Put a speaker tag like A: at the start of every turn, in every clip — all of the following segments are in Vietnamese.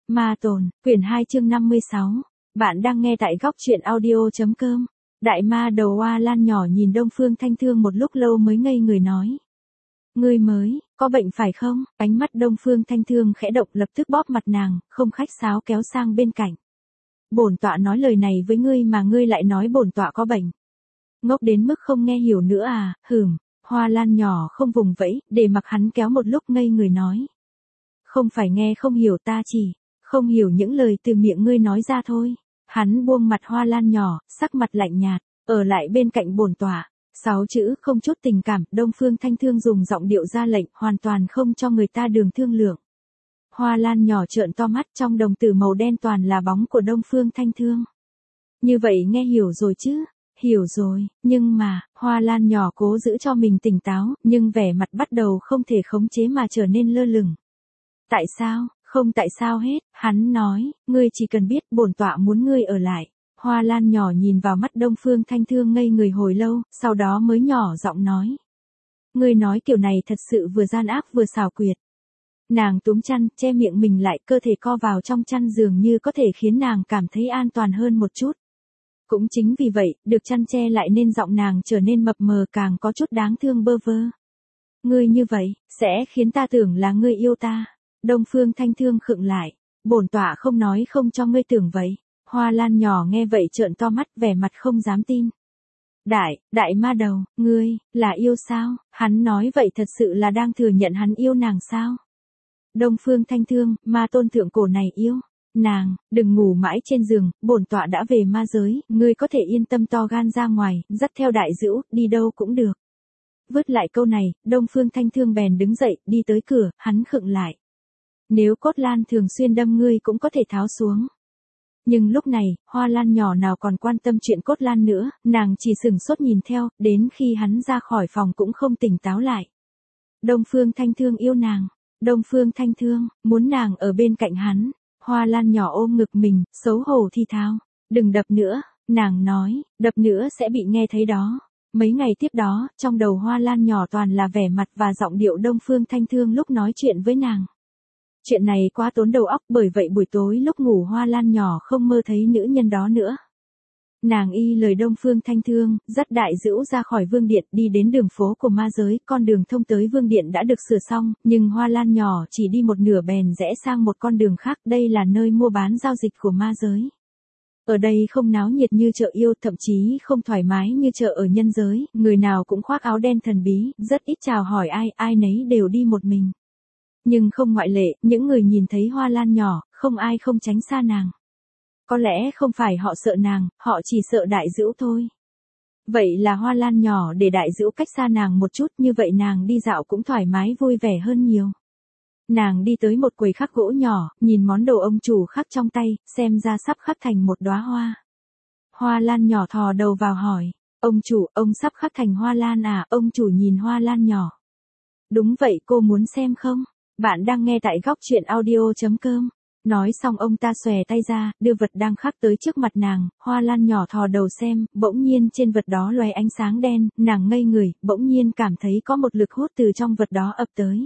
A: Ma Tồn, quyển 2 chương 56. Bạn đang nghe tại góc truyện audio.com. Đại ma đầu Hoa Lan nhỏ nhìn Đông Phương Thanh Thương một lúc lâu mới ngây người nói. Ngươi mới, có bệnh phải không? Ánh mắt Đông Phương Thanh Thương khẽ động lập tức bóp mặt nàng, không khách sáo kéo sang bên cạnh. Bổn tọa nói lời này với ngươi mà ngươi lại nói bổn tọa có bệnh. Ngốc đến mức không nghe hiểu nữa à, Hoa Lan nhỏ không vùng vẫy, để mặc hắn kéo một lúc ngây người nói. Không phải nghe không hiểu, ta chỉ không hiểu những lời từ miệng ngươi nói ra thôi. Hắn buông mặt Hoa Lan nhỏ, sắc mặt lạnh nhạt, ở lại bên cạnh bổn tọa. 6 chữ không chút tình cảm, Đông Phương Thanh Thương dùng giọng điệu ra lệnh, hoàn toàn không cho người ta đường thương lượng. Hoa Lan nhỏ trợn to mắt, trong đồng tử màu đen toàn là bóng của Đông Phương Thanh Thương. Như vậy nghe hiểu rồi chứ? Hiểu rồi, nhưng mà, Hoa Lan nhỏ cố giữ cho mình tỉnh táo, nhưng vẻ mặt bắt đầu không thể khống chế mà trở nên lơ lửng. Tại sao? Không tại sao hết, hắn nói, ngươi chỉ cần biết bổn tọa muốn ngươi ở lại. Hoa Lan nhỏ nhìn vào mắt Đông Phương Thanh Thương ngây người hồi lâu, sau đó mới nhỏ giọng nói. Ngươi nói kiểu này thật sự vừa gian ác vừa xảo quyệt. Nàng túm chăn, che miệng mình lại, cơ thể co vào trong chăn dường như có thể khiến nàng cảm thấy an toàn hơn một chút. Cũng chính vì vậy, được chăn che lại nên giọng nàng trở nên mập mờ, càng có chút đáng thương bơ vơ. Ngươi như vậy, sẽ khiến ta tưởng là ngươi yêu ta. Đông Phương Thanh Thương khựng lại. Bổn tọa không nói không cho ngươi tưởng vậy. Hoa Lan nhỏ nghe vậy trợn to mắt, vẻ mặt không dám tin. Đại ma đầu, ngươi, là yêu sao? Hắn nói vậy thật sự là đang thừa nhận hắn yêu nàng sao? Đông Phương Thanh Thương, ma tôn thượng cổ này yêu. Nàng, đừng ngủ mãi trên giường, bổn tọa đã về ma giới, ngươi có thể yên tâm to gan ra ngoài, dắt theo đại dữu, đi đâu cũng được. Vứt lại câu này, Đông Phương Thanh Thương bèn đứng dậy, đi tới cửa, hắn khựng lại. Nếu cốt lan thường xuyên đâm ngươi cũng có thể tháo xuống. Nhưng lúc này, Hoa Lan nhỏ nào còn quan tâm chuyện cốt lan nữa, nàng chỉ sửng sốt nhìn theo, đến khi hắn ra khỏi phòng cũng không tỉnh táo lại. Đông Phương Thanh Thương yêu nàng. Đông Phương Thanh Thương, muốn nàng ở bên cạnh hắn. Hoa Lan nhỏ ôm ngực mình, xấu hổ thi thao. Đừng đập nữa, nàng nói, đập nữa sẽ bị nghe thấy đó. Mấy ngày tiếp đó, trong đầu Hoa Lan nhỏ toàn là vẻ mặt và giọng điệu Đông Phương Thanh Thương lúc nói chuyện với nàng. Chuyện này quá tốn đầu óc, bởi vậy buổi tối lúc ngủ Hoa Lan nhỏ không mơ thấy nữ nhân đó nữa. Nàng y lời Đông Phương Thanh Thương, dắt đại dữu ra khỏi vương điện đi đến đường phố của ma giới, con đường thông tới vương điện đã được sửa xong, nhưng Hoa Lan nhỏ chỉ đi một nửa bèn rẽ sang một con đường khác, đây là nơi mua bán giao dịch của ma giới. Ở đây không náo nhiệt như chợ yêu, thậm chí không thoải mái như chợ ở nhân giới, người nào cũng khoác áo đen thần bí, rất ít chào hỏi ai nấy đều đi một mình. Nhưng không ngoại lệ, những người nhìn thấy Hoa Lan nhỏ, không ai không tránh xa nàng. Có lẽ không phải họ sợ nàng, họ chỉ sợ đại dữu thôi. Vậy là Hoa Lan nhỏ để đại dữu cách xa nàng một chút, như vậy nàng đi dạo cũng thoải mái vui vẻ hơn nhiều. Nàng đi tới một quầy khắc gỗ nhỏ, nhìn món đồ ông chủ khắc trong tay, xem ra sắp khắc thành một đóa hoa. Hoa Lan nhỏ thò đầu vào hỏi, ông chủ, ông sắp khắc thành hoa lan à? Ông chủ nhìn Hoa Lan nhỏ. Đúng vậy, cô muốn xem không? Bạn đang nghe tại góc truyện audio.com. Nói xong ông ta xòe tay ra, đưa vật đang khắc tới trước mặt nàng, Hoa Lan nhỏ thò đầu xem, bỗng nhiên trên vật đó lóe ánh sáng đen, nàng ngây người, bỗng nhiên cảm thấy có một lực hút từ trong vật đó ập tới.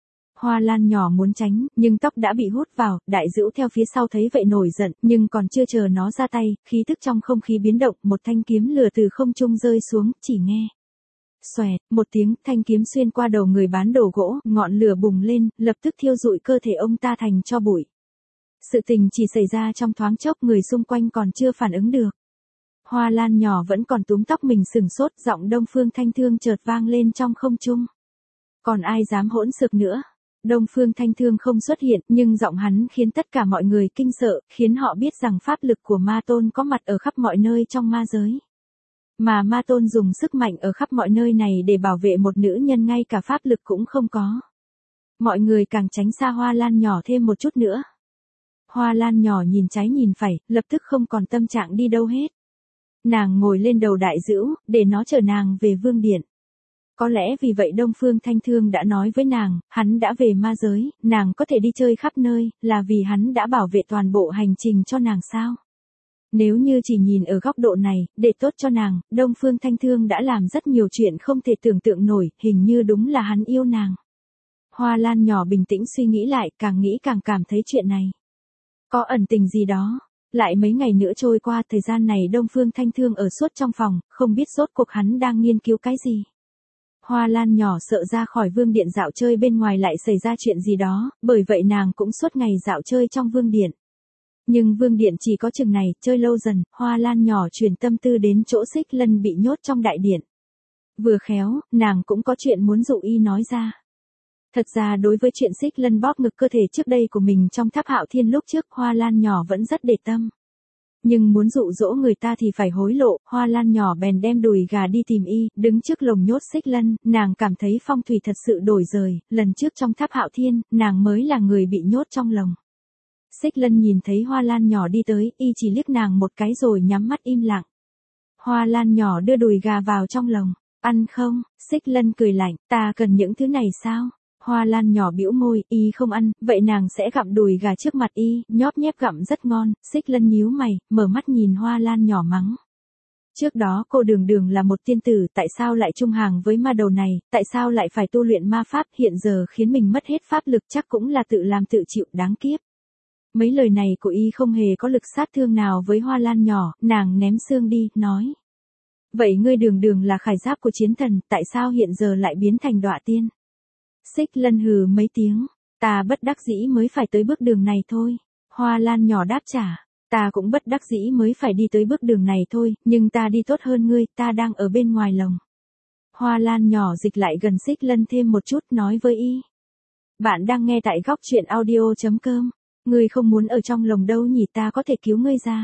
A: Hoa Lan nhỏ muốn tránh, nhưng tóc đã bị hút vào, đại dữu theo phía sau thấy vậy nổi giận, nhưng còn chưa chờ nó ra tay, khí tức trong không khí biến động, một thanh kiếm lửa từ không trung rơi xuống, chỉ nghe. Xoẹt, một tiếng, thanh kiếm xuyên qua đầu người bán đồ gỗ, ngọn lửa bùng lên, lập tức thiêu rụi cơ thể ông ta thành tro bụi. Sự tình chỉ xảy ra trong thoáng chốc, người xung quanh còn chưa phản ứng được. Hoa Lan nhỏ vẫn còn túm tóc mình sừng sốt, giọng Đông Phương Thanh Thương chợt vang lên trong không trung. Còn ai dám hỗn xược nữa? Đông Phương Thanh Thương không xuất hiện, nhưng giọng hắn khiến tất cả mọi người kinh sợ, khiến họ biết rằng pháp lực của ma tôn có mặt ở khắp mọi nơi trong ma giới. Mà ma tôn dùng sức mạnh ở khắp mọi nơi này để bảo vệ một nữ nhân ngay cả pháp lực cũng không có. Mọi người càng tránh xa Hoa Lan nhỏ thêm một chút nữa. Hoa Lan nhỏ nhìn trái nhìn phải, lập tức không còn tâm trạng đi đâu hết. Nàng ngồi lên đầu đại dữu, để nó chở nàng về vương điện. Có lẽ vì vậy Đông Phương Thanh Thương đã nói với nàng, hắn đã về ma giới, nàng có thể đi chơi khắp nơi, là vì hắn đã bảo vệ toàn bộ hành trình cho nàng sao? Nếu như chỉ nhìn ở góc độ này, để tốt cho nàng, Đông Phương Thanh Thương đã làm rất nhiều chuyện không thể tưởng tượng nổi, hình như đúng là hắn yêu nàng. Hoa Lan nhỏ bình tĩnh suy nghĩ lại, càng nghĩ càng cảm thấy chuyện này Có ẩn tình gì đó. Lại mấy ngày nữa trôi qua, thời gian này Đông Phương Thanh Thương ở suốt trong phòng, không biết rốt cuộc hắn đang nghiên cứu cái gì. Hoa Lan nhỏ sợ ra khỏi vương điện dạo chơi bên ngoài lại xảy ra chuyện gì đó, bởi vậy nàng cũng suốt ngày dạo chơi trong vương điện. Nhưng vương điện chỉ có chừng này, chơi lâu dần, Hoa Lan nhỏ truyền tâm tư đến chỗ Xích Lân bị nhốt trong đại điện. Vừa khéo, nàng cũng có chuyện muốn dụ y nói ra. Thật ra đối với chuyện Xích Lân bóp ngực cơ thể trước đây của mình trong Tháp Hạo Thiên lúc trước, Hoa Lan nhỏ vẫn rất để tâm. Nhưng muốn dụ dỗ người ta thì phải hối lộ, Hoa Lan nhỏ bèn đem đùi gà đi tìm y, đứng trước lồng nhốt Xích Lân, nàng cảm thấy phong thủy thật sự đổi rời, lần trước trong Tháp Hạo Thiên, nàng mới là người bị nhốt trong lồng. Xích Lân nhìn thấy Hoa Lan nhỏ đi tới, y chỉ liếc nàng một cái rồi nhắm mắt im lặng. Hoa Lan nhỏ đưa đùi gà vào trong lồng. Ăn không? Xích Lân cười lạnh, ta cần những thứ này sao? Hoa Lan nhỏ bĩu môi, y không ăn, vậy nàng sẽ gặm đùi gà trước mặt y, nhóp nhép gặm rất ngon. Xích Lân nhíu mày, mở mắt nhìn Hoa Lan nhỏ mắng. Trước đó cô Đường Đường là một tiên tử, tại sao lại chung hàng với ma đầu này, tại sao lại phải tu luyện ma pháp, hiện giờ khiến mình mất hết pháp lực, chắc cũng là tự làm tự chịu, đáng kiếp. Mấy lời này của y không hề có lực sát thương nào với Hoa Lan nhỏ, nàng ném xương đi, nói. Vậy ngươi Đường Đường là khải giáp của chiến thần, tại sao hiện giờ lại biến thành đọa tiên? Xích Lân hừ mấy tiếng, ta bất đắc dĩ mới phải tới bước đường này thôi. Hoa Lan nhỏ đáp trả, ta cũng bất đắc dĩ mới phải đi tới bước đường này thôi, nhưng ta đi tốt hơn ngươi, ta đang ở bên ngoài lồng. Hoa Lan nhỏ dịch lại gần Xích Lân thêm một chút, nói với y. Bạn đang nghe tại góc truyện audio.com. Ngươi không muốn ở trong lồng đâu nhỉ, ta có thể cứu ngươi ra.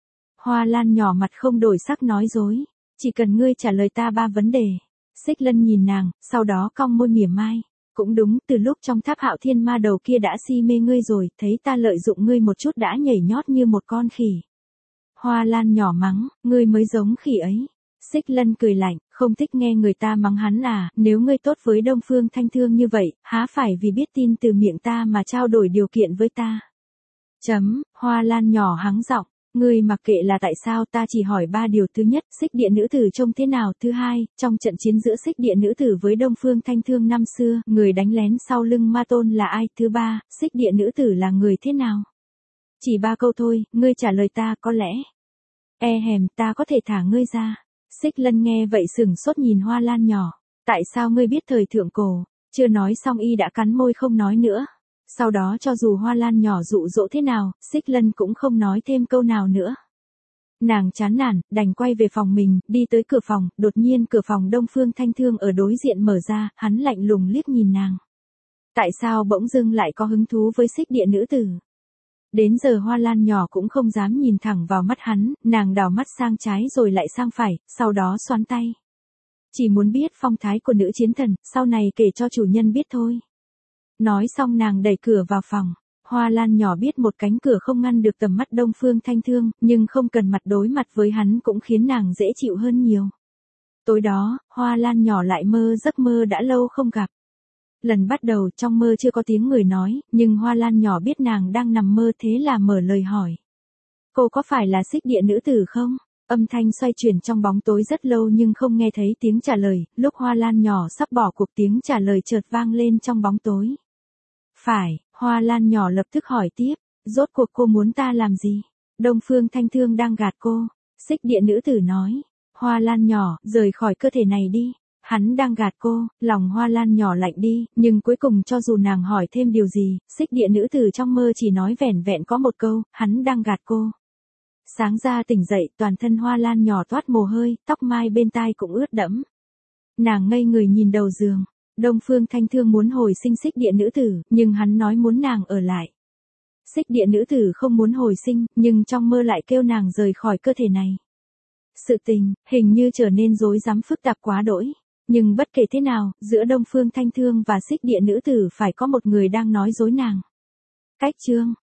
A: Hoa Lan nhỏ mặt không đổi sắc nói dối, chỉ cần ngươi trả lời ta 3 vấn đề. Xích Lân nhìn nàng, sau đó cong môi mỉa mai. Cũng đúng, từ lúc trong Tháp Hạo Thiên ma đầu kia đã si mê ngươi rồi, thấy ta lợi dụng ngươi một chút đã nhảy nhót như một con khỉ. Hoa Lan nhỏ mắng, ngươi mới giống khỉ ấy. Xích Lân cười lạnh, không thích nghe người ta mắng hắn à, nếu ngươi tốt với Đông Phương Thanh Thương như vậy, há phải vì biết tin từ miệng ta mà trao đổi điều kiện với ta. Hoa Lan nhỏ hắng giọng, ngươi mặc kệ là tại sao, ta chỉ hỏi 3 điều. Thứ nhất, Xích Địa nữ tử trông thế nào? Thứ hai, trong trận chiến giữa Xích Địa nữ tử với Đông Phương Thanh Thương năm xưa, người đánh lén sau lưng ma tôn là ai? Thứ ba, Xích Địa nữ tử là người thế nào? Chỉ 3 câu thôi, ngươi trả lời ta, có lẽ. Ta có thể thả ngươi ra. Xích Lân nghe vậy sửng sốt nhìn Hoa Lan nhỏ. Tại sao ngươi biết thời thượng cổ? Chưa nói xong y đã cắn môi không nói nữa. Sau đó cho dù Hoa Lan nhỏ dụ dỗ thế nào, Xích Lân cũng không nói thêm câu nào nữa. Nàng chán nản, đành quay về phòng mình, đi tới cửa phòng, đột nhiên cửa phòng Đông Phương Thanh Thương ở đối diện mở ra, hắn lạnh lùng liếc nhìn nàng. Tại sao bỗng dưng lại có hứng thú với Xích Địa nữ tử? Đến giờ Hoa Lan nhỏ cũng không dám nhìn thẳng vào mắt hắn, nàng đảo mắt sang trái rồi lại sang phải, sau đó xoắn tay. Chỉ muốn biết phong thái của nữ chiến thần, sau này kể cho chủ nhân biết thôi. Nói xong nàng đẩy cửa vào phòng. Hoa Lan nhỏ biết một cánh cửa không ngăn được tầm mắt Đông Phương Thanh Thương, nhưng không cần mặt đối mặt với hắn cũng khiến nàng dễ chịu hơn nhiều. Tối đó, Hoa Lan nhỏ lại mơ giấc mơ đã lâu không gặp. Lần bắt đầu trong mơ chưa có tiếng người nói, nhưng Hoa Lan nhỏ biết nàng đang nằm mơ, thế là mở lời hỏi. Cô có phải là Xích Địa nữ tử không? Âm thanh xoay chuyển trong bóng tối rất lâu nhưng không nghe thấy tiếng trả lời, lúc Hoa Lan nhỏ sắp bỏ cuộc tiếng trả lời chợt vang lên trong bóng tối. Phải, Hoa Lan nhỏ lập tức hỏi tiếp, rốt cuộc cô muốn ta làm gì? Đông Phương Thanh Thương đang gạt cô. Xích Địa nữ tử nói. Hoa Lan nhỏ, rời khỏi cơ thể này đi. Hắn đang gạt cô, lòng Hoa Lan nhỏ lạnh đi, nhưng cuối cùng cho dù nàng hỏi thêm điều gì, Xích Địa nữ tử trong mơ chỉ nói vẻn vẹn có một câu, hắn đang gạt cô. Sáng ra tỉnh dậy, toàn thân Hoa Lan nhỏ toát mồ hôi, tóc mai bên tai cũng ướt đẫm. Nàng ngây người nhìn đầu giường. Đông Phương Thanh Thương muốn hồi sinh Xích Địa nữ tử, nhưng hắn nói muốn nàng ở lại. Xích Địa nữ tử không muốn hồi sinh, nhưng trong mơ lại kêu nàng rời khỏi cơ thể này. Sự tình, hình như trở nên rối rắm phức tạp quá đỗi. Nhưng bất kể thế nào, giữa Đông Phương Thanh Thương và Xích Địa nữ tử phải có một người đang nói dối nàng. Cách chương